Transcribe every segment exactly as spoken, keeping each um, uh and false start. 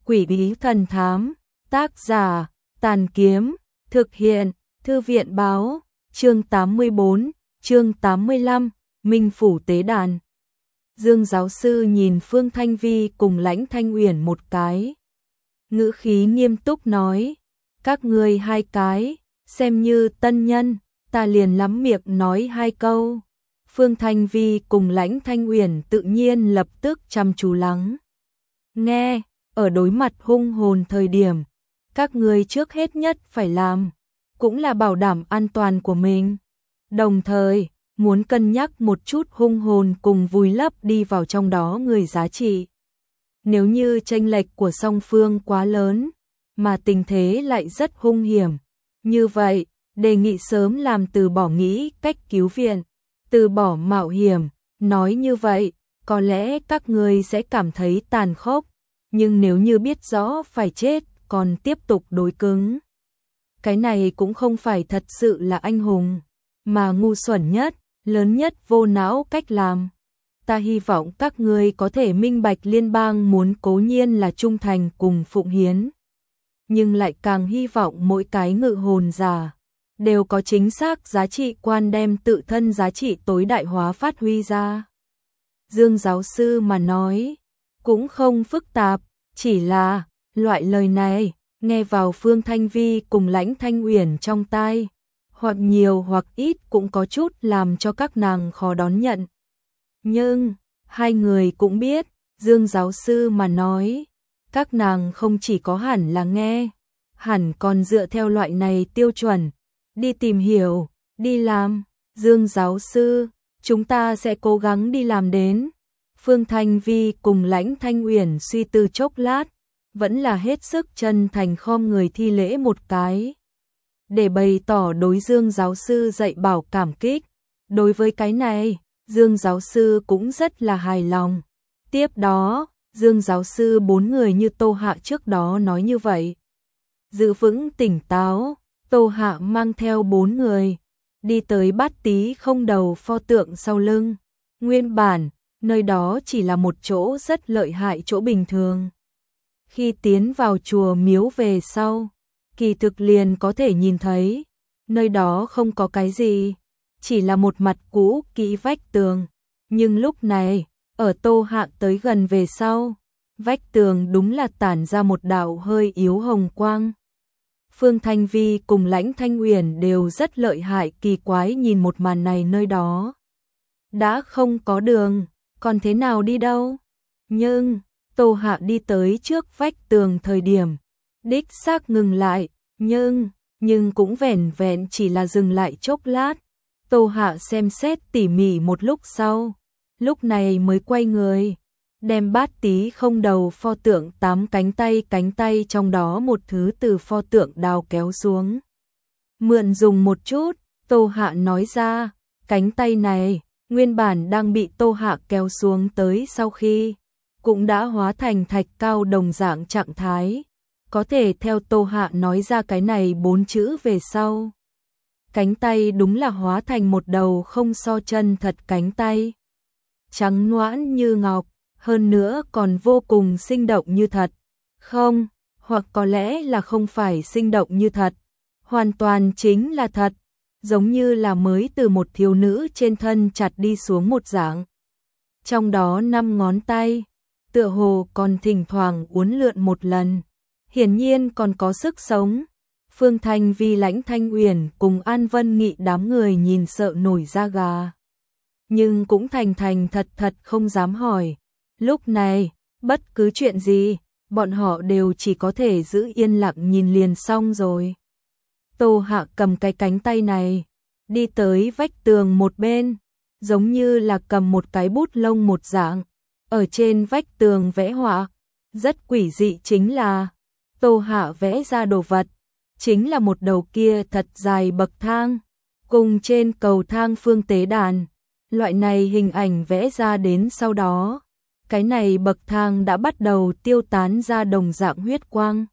Quỷ bí thần thám, tác giả, Tàn Kiếm, thực hiện, Thư viện báo, chương tám mươi bốn, chương tám mươi lăm, Minh Phủ Tế Đàn. Dương giáo sư nhìn Phương Thanh Vi cùng Lãnh Thanh Uyển một cái. Ngữ khí nghiêm túc nói, các ngươi hai cái, xem như tân nhân, ta liền lắm miệng nói hai câu. Phương Thanh Vi cùng Lãnh Thanh Uyển tự nhiên lập tức chăm chú lắng nghe, ở đối mặt hung hồn thời điểm, các ngươi trước hết nhất phải làm, cũng là bảo đảm an toàn của mình. Đồng thời, muốn cân nhắc một chút hung hồn cùng vùi lấp đi vào trong đó người giá trị. Nếu như chênh lệch của song phương quá lớn, mà tình thế lại rất hung hiểm, như vậy, đề nghị sớm làm từ bỏ nghĩ cách cứu viện, từ bỏ mạo hiểm, nói như vậy, có lẽ các ngươi sẽ cảm thấy tàn khốc, nhưng nếu như biết rõ phải chết, còn tiếp tục đối cứng. Cái này cũng không phải thật sự là anh hùng, mà ngu xuẩn nhất, lớn nhất vô não cách làm. Ta hy vọng các ngươi có thể minh bạch liên bang muốn cố nhiên là trung thành cùng phụng hiến. Nhưng lại càng hy vọng mỗi cái ngự hồn giả đều có chính xác giá trị quan đem tự thân giá trị tối đại hóa phát huy ra. Dương giáo sư mà nói, cũng không phức tạp, chỉ là, loại lời này, nghe vào Phương Thanh Vi cùng Lãnh Thanh Uyển trong tai, hoặc nhiều hoặc ít cũng có chút làm cho các nàng khó đón nhận. Nhưng, hai người cũng biết, Dương giáo sư mà nói, các nàng không chỉ có hẳn là nghe, hẳn còn dựa theo loại này tiêu chuẩn, đi tìm hiểu, đi làm. Dương giáo sư, chúng ta sẽ cố gắng đi làm đến. Phương Thanh Vi cùng Lãnh Thanh Uyển suy tư chốc lát, vẫn là hết sức chân thành khom người thi lễ một cái, để bày tỏ đối Dương giáo sư dạy bảo cảm kích. Đối với cái này, Dương giáo sư cũng rất là hài lòng. Tiếp đó, Dương giáo sư bốn người như Tô Hạ trước đó nói như vậy. Giữ vững tỉnh táo, Tô Hạ mang theo bốn người, đi tới Bát Tý không đầu pho tượng sau lưng. Nguyên bản, nơi đó chỉ là một chỗ rất lợi hại chỗ bình thường. Khi tiến vào chùa miếu về sau, kỳ thực liền có thể nhìn thấy, nơi đó không có cái gì, chỉ là một mặt cũ kỹ vách tường. Nhưng lúc này, ở Tô Hạ tới gần về sau, vách tường đúng là tản ra một đạo hơi yếu hồng quang. Phương Thanh Vi cùng Lãnh Thanh Uyển đều rất lợi hại kỳ quái nhìn một màn này, nơi đó đã không có đường, còn thế nào đi đâu. Nhưng, Tô Hạ đi tới trước vách tường thời điểm, đích xác ngừng lại, nhưng, nhưng cũng vẻn vẹn chỉ là dừng lại chốc lát. Tô Hạ xem xét tỉ mỉ một lúc sau, lúc này mới quay người, đem Bát Tý không đầu pho tượng tám cánh tay cánh tay trong đó một thứ từ pho tượng đào kéo xuống. Mượn dùng một chút, Tô Hạ nói ra, cánh tay này, nguyên bản đang bị Tô Hạ kéo xuống tới sau khi, cũng đã hóa thành thạch cao đồng dạng trạng thái. Có thể theo Tô Hạ nói ra cái này bốn chữ về sau, cánh tay đúng là hóa thành một đầu không so chân thật cánh tay. Trắng noãn như ngọc, hơn nữa còn vô cùng sinh động như thật. Không, hoặc có lẽ là không phải sinh động như thật, hoàn toàn chính là thật, giống như là mới từ một thiếu nữ trên thân chặt đi xuống một dạng. Trong đó năm ngón tay, tựa hồ còn thỉnh thoảng uốn lượn một lần, hiển nhiên còn có sức sống. Phương Thanh Vi, Lãnh Thanh Uyển cùng An Vân Nghị đám người nhìn sợ nổi da gà, nhưng cũng thành thành thật thật không dám hỏi. Lúc này, bất cứ chuyện gì, bọn họ đều chỉ có thể giữ yên lặng nhìn liền xong rồi. Tô Hạ cầm cái cánh tay này, đi tới vách tường một bên, giống như là cầm một cái bút lông một dạng, ở trên vách tường vẽ họa. Rất quỷ dị chính là, Tô Hạ vẽ ra đồ vật, chính là một đầu kia thật dài bậc thang, cùng trên cầu thang phương tế đàn. Loại này hình ảnh vẽ ra đến sau đó, cái này bậc thang đã bắt đầu tiêu tán ra đồng dạng huyết quang.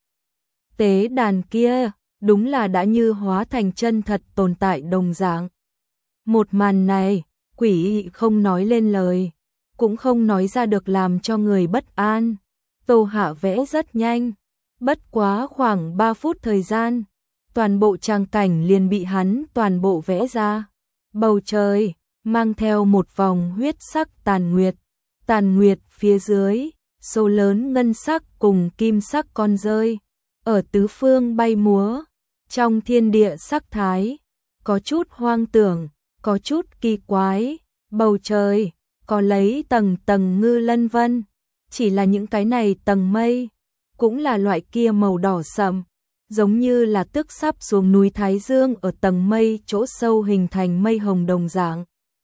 Tế đàn kia, đúng là đã như hóa thành chân thật tồn tại đồng dạng. Một màn này, quỷ không nói lên lời, cũng không nói ra được làm cho người bất an. Tô Hạ vẽ rất nhanh, bất quá khoảng ba phút thời gian, toàn bộ trang cảnh liền bị hắn toàn bộ vẽ ra. Bầu trời mang theo một vòng huyết sắc tàn nguyệt, tàn nguyệt phía dưới, số lớn ngân sắc cùng kim sắc con rơi ở tứ phương bay múa, trong thiên địa sắc thái, có chút hoang tưởng, có chút kỳ quái, bầu trời có lấy tầng tầng ngư lân vân, chỉ là những cái này tầng mây cũng là loại kia màu đỏ sậm, giống như là tức sắp xuống núi Thái Dương ở tầng mây chỗ sâu hình thành mây hồng đồng dạng.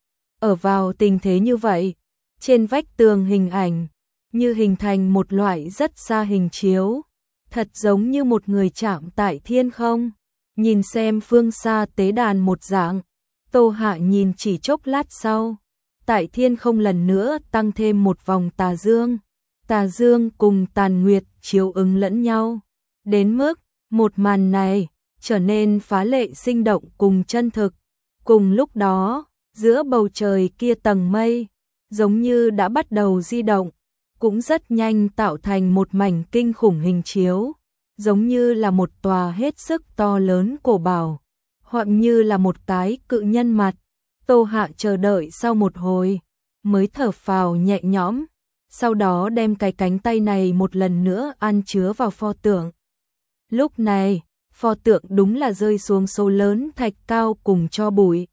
Ở vào tình thế như vậy, trên vách tường hình ảnh như hình thành một loại rất xa hình chiếu, thật giống như một người chạm tại thiên không, nhìn xem phương xa tế đàn một dạng. Tô Hạ nhìn chỉ chốc lát sau, tại thiên không lần nữa tăng thêm một vòng tà dương, tà dương cùng tàn nguyệt chiếu ứng lẫn nhau, đến mức một màn này trở nên phá lệ sinh động cùng chân thực. Cùng lúc đó, giữa bầu trời kia tầng mây giống như đã bắt đầu di động, cũng rất nhanh tạo thành một mảnh kinh khủng hình chiếu, giống như là một tòa hết sức to lớn cổ bảo, hoặc như là một cái cự nhân mặt. Tô Hạ chờ đợi sau một hồi, mới thở phào nhẹ nhõm, sau đó đem cái cánh tay này một lần nữa ăn chứa vào pho tượng. Lúc này, pho tượng đúng là rơi xuống số lớn thạch cao cùng cho bụi.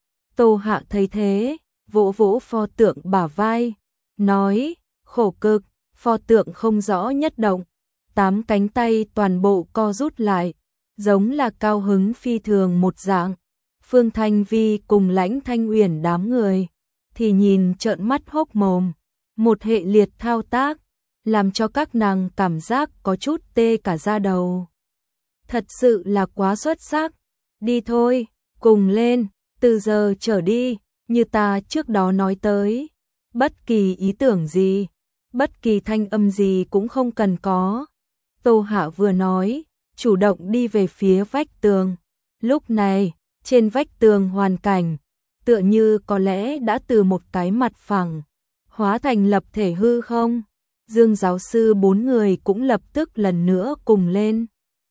Tô Hạ thấy thế, vỗ vỗ pho tượng bả vai, nói, khổ cực, pho tượng không rõ nhất động, tám cánh tay toàn bộ co rút lại, giống là cao hứng phi thường một dạng. Phương Thanh Vi cùng Lãnh Thanh Uyển đám người thì nhìn trợn mắt hốc mồm, một hệ liệt thao tác làm cho các nàng cảm giác có chút tê cả da đầu. Thật sự là quá xuất sắc. Đi thôi, cùng lên, từ giờ trở đi, như ta trước đó nói tới, bất kỳ ý tưởng gì, bất kỳ thanh âm gì cũng không cần có. Tô Hạ vừa nói, chủ động đi về phía vách tường. Lúc này, trên vách tường hoàn cảnh, tựa như có lẽ đã từ một cái mặt phẳng, hóa thành lập thể hư không. Dương giáo sư bốn người cũng lập tức lần nữa cùng lên.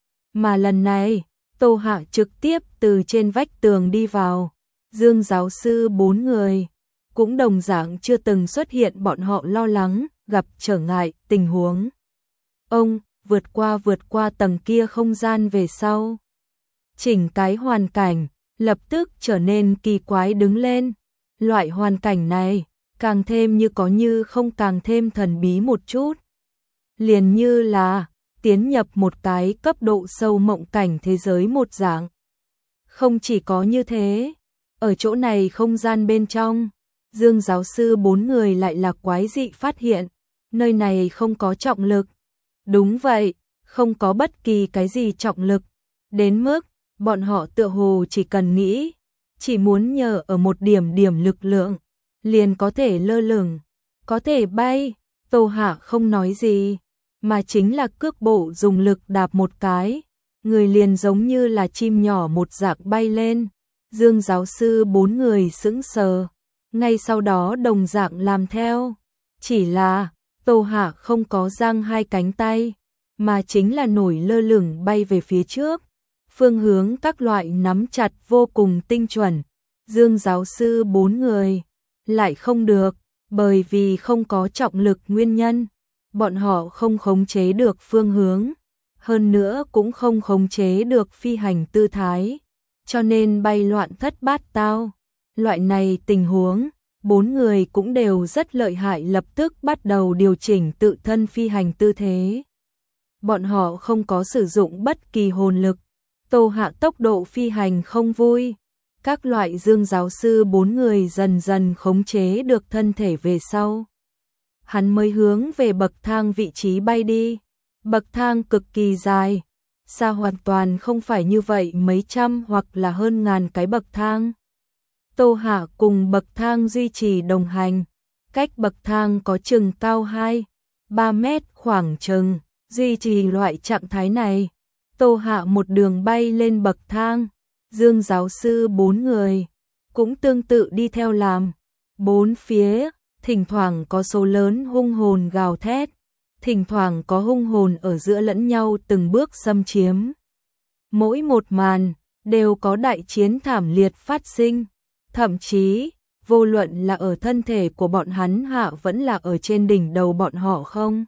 Mà lần này, Tô Hạ trực tiếp từ trên vách tường đi vào. Dương giáo sư bốn người cũng đồng dạng chưa từng xuất hiện bọn họ lo lắng, gặp trở ngại, tình huống. Ông vượt qua vượt qua tầng kia không gian về sau. Chỉnh cái hoàn cảnh lập tức trở nên kỳ quái đứng lên. Loại hoàn cảnh này càng thêm như có như không, càng thêm thần bí một chút. Liền như là tiến nhập một cái cấp độ sâu mộng cảnh thế giới một dạng. Không chỉ có như thế, ở chỗ này không gian bên trong, Dương giáo sư bốn người lại là quái dị phát hiện, nơi này không có trọng lực. Đúng vậy, không có bất kỳ cái gì trọng lực, đến mức bọn họ tựa hồ chỉ cần nghĩ, chỉ muốn nhờ ở một điểm điểm lực lượng, liền có thể lơ lửng, có thể bay. Tô Hạ không nói gì, mà chính là cước bộ dùng lực đạp một cái, người liền giống như là chim nhỏ một dạng bay lên. Dương giáo sư bốn người sững sờ, ngay sau đó đồng dạng làm theo, chỉ là Tô Hạ không có giang hai cánh tay, mà chính là nổi lơ lửng bay về phía trước, phương hướng các loại nắm chặt vô cùng tinh chuẩn. Dương giáo sư bốn người lại không được, bởi vì không có trọng lực nguyên nhân, bọn họ không khống chế được phương hướng, hơn nữa cũng không khống chế được phi hành tư thái, cho nên bay loạn thất bát tao. Loại này tình huống, bốn người cũng đều rất lợi hại, lập tức bắt đầu điều chỉnh tự thân phi hành tư thế. Bọn họ không có sử dụng bất kỳ hồn lực. Tô Hạ tốc độ phi hành không vui. Các loại Dương giáo sư bốn người dần dần khống chế được thân thể về sau. Hắn mới hướng về bậc thang vị trí bay đi. Bậc thang cực kỳ dài, xa hoàn toàn không phải như vậy mấy trăm hoặc là hơn ngàn cái bậc thang. Tô Hạ cùng bậc thang duy trì đồng hành, cách bậc thang có chừng cao hai, ba mét khoảng chừng, duy trì loại trạng thái này. Tô Hạ một đường bay lên bậc thang, Dương giáo sư bốn người cũng tương tự đi theo làm. Bốn phía, thỉnh thoảng có số lớn hung hồn gào thét, thỉnh thoảng có hung hồn ở giữa lẫn nhau từng bước xâm chiếm. Mỗi một màn đều có đại chiến thảm liệt phát sinh, thậm chí vô luận là ở thân thể của bọn hắn hạ vẫn là ở trên đỉnh đầu bọn họ không,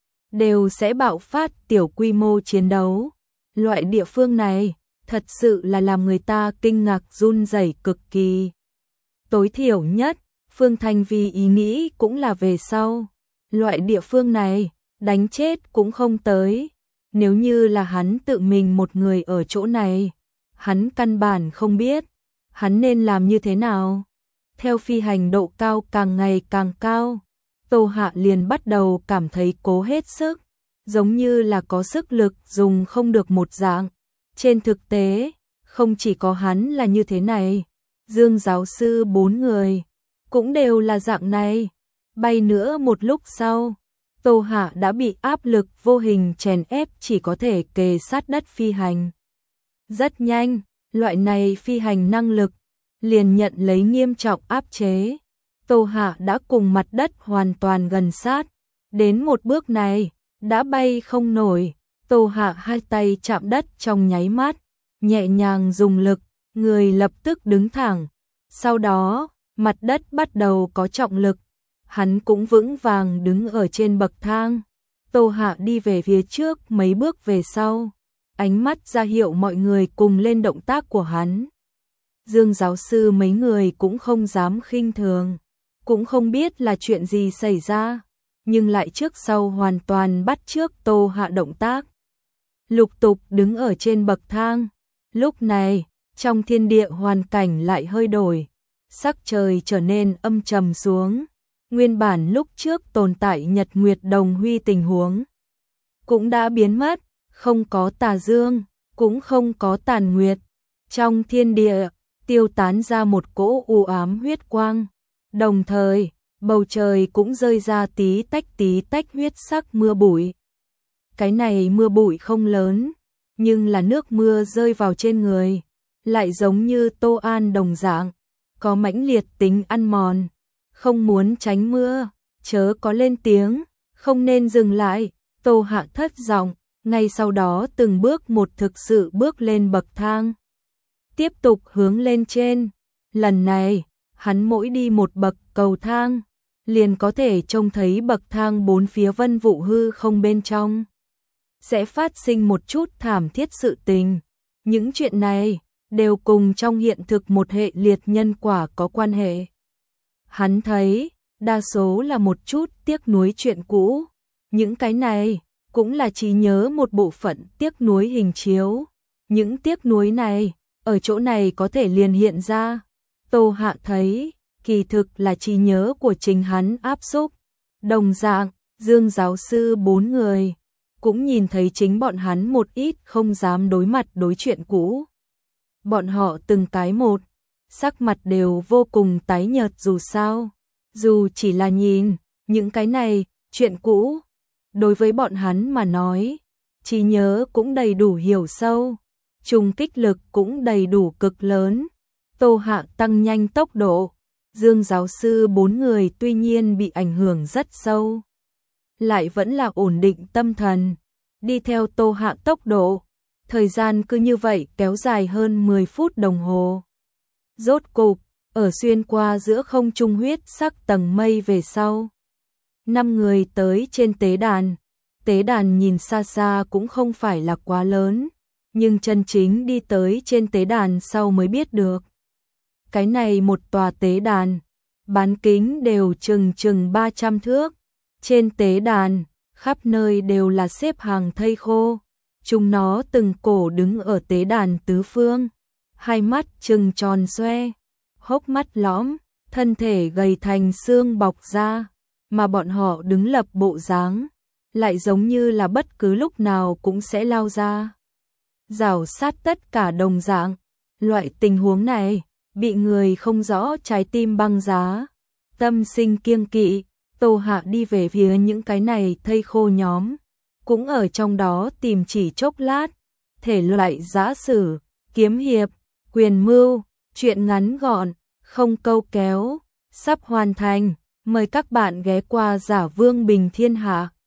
đều sẽ bạo phát tiểu quy mô chiến đấu. Loại địa phương này thật sự là làm người ta kinh ngạc run rẩy cực kỳ. Tối thiểu nhất, Phương Thanh Vi ý nghĩ cũng là về sau. Loại địa phương này, đánh chết cũng không tới. Nếu như là hắn tự mình một người ở chỗ này, hắn căn bản không biết, hắn nên làm như thế nào. Theo phi hành độ cao càng ngày càng cao, Tô Hạ liền bắt đầu cảm thấy cố hết sức, giống như là có sức lực dùng không được một dạng. Trên thực tế, không chỉ có hắn là như thế này, Dương giáo sư bốn người cũng đều là dạng này. Bay nữa một lúc sau, Tô Hạ đã bị áp lực vô hình chèn ép, chỉ có thể kề sát đất phi hành. Rất nhanh, loại này phi hành năng lực liền nhận lấy nghiêm trọng áp chế. Tô Hạ đã cùng mặt đất hoàn toàn gần sát, đến một bước này, đã bay không nổi. Tô Hạ hai tay chạm đất trong nháy mắt, nhẹ nhàng dùng lực, người lập tức đứng thẳng. Sau đó, mặt đất bắt đầu có trọng lực, hắn cũng vững vàng đứng ở trên bậc thang. Tô Hạ đi về phía trước mấy bước về sau, ánh mắt ra hiệu mọi người cùng lên động tác của hắn. Dương giáo sư mấy người cũng không dám khinh thường, cũng không biết là chuyện gì xảy ra, nhưng lại trước sau hoàn toàn bắt chước Tô Hạ động tác. Lục tục đứng ở trên bậc thang. Lúc này, trong thiên địa hoàn cảnh lại hơi đổi, sắc trời trở nên âm trầm xuống. Nguyên bản lúc trước tồn tại nhật nguyệt đồng huy tình huống cũng đã biến mất, không có tà dương, cũng không có tàn nguyệt. Trong thiên địa, tiêu tán ra một cỗ u ám huyết quang, đồng thời, bầu trời cũng rơi ra tí tách tí tách huyết sắc mưa bụi. Cái này mưa bụi không lớn, nhưng là nước mưa rơi vào trên người, lại giống như Tô An đồng dạng, có mãnh liệt tính ăn mòn. Không muốn tránh mưa, chớ có lên tiếng, không nên dừng lại. Tô Hạ thất giọng, ngay sau đó từng bước một thực sự bước lên bậc thang, tiếp tục hướng lên trên. Lần này, hắn mỗi đi một bậc cầu thang, liền có thể trông thấy bậc thang bốn phía vân vụ hư không bên trong sẽ phát sinh một chút thảm thiết sự tình. Những chuyện này đều cùng trong hiện thực một hệ liệt nhân quả có quan hệ. Hắn thấy, đa số là một chút tiếc nuối chuyện cũ, những cái này cũng là trí nhớ một bộ phận tiếc nuối hình chiếu. Những tiếc nuối này, ở chỗ này có thể liền hiện ra. Tô Hạ thấy, kỳ thực là trí nhớ của chính hắn áp xúc. Đồng dạng, Dương giáo sư bốn người cũng nhìn thấy chính bọn hắn một ít không dám đối mặt đối chuyện cũ. Bọn họ từng cái một, sắc mặt đều vô cùng tái nhợt, dù sao, dù chỉ là nhìn, những cái này, chuyện cũ, đối với bọn hắn mà nói, trí nhớ cũng đầy đủ hiểu sâu, trùng kích lực cũng đầy đủ cực lớn. Tô Hạ tăng nhanh tốc độ, Dương giáo sư bốn người tuy nhiên bị ảnh hưởng rất sâu, lại vẫn là ổn định tâm thần, đi theo Tô Hạ tốc độ. Thời gian cứ như vậy kéo dài hơn mười phút đồng hồ. Rốt cục, ở xuyên qua giữa không trung huyết sắc tầng mây về sau, năm người tới trên tế đàn. Tế đàn nhìn xa xa cũng không phải là quá lớn, nhưng chân chính đi tới trên tế đàn sau mới biết được. Cái này một tòa tế đàn, bán kính đều chừng chừng ba trăm thước. Trên tế đàn, khắp nơi đều là xếp hàng thây khô. Chúng nó từng cổ đứng ở tế đàn tứ phương, hai mắt trừng tròn xoe, hốc mắt lõm, thân thể gầy thành xương bọc ra, mà bọn họ đứng lập bộ dáng, lại giống như là bất cứ lúc nào cũng sẽ lao ra, rào sát tất cả đồng dạng. Loại tình huống này, bị người không rõ trái tim băng giá, tâm sinh kiêng kỵ. Tô Hạ đi về phía những cái này thây khô nhóm, cũng ở trong đó tìm chỉ chốc lát. Thể loại giã sử, kiếm hiệp, quyền mưu, chuyện ngắn gọn, không câu kéo, sắp hoàn thành. Mời các bạn ghé qua Giả Vương Bình Thiên Hạ.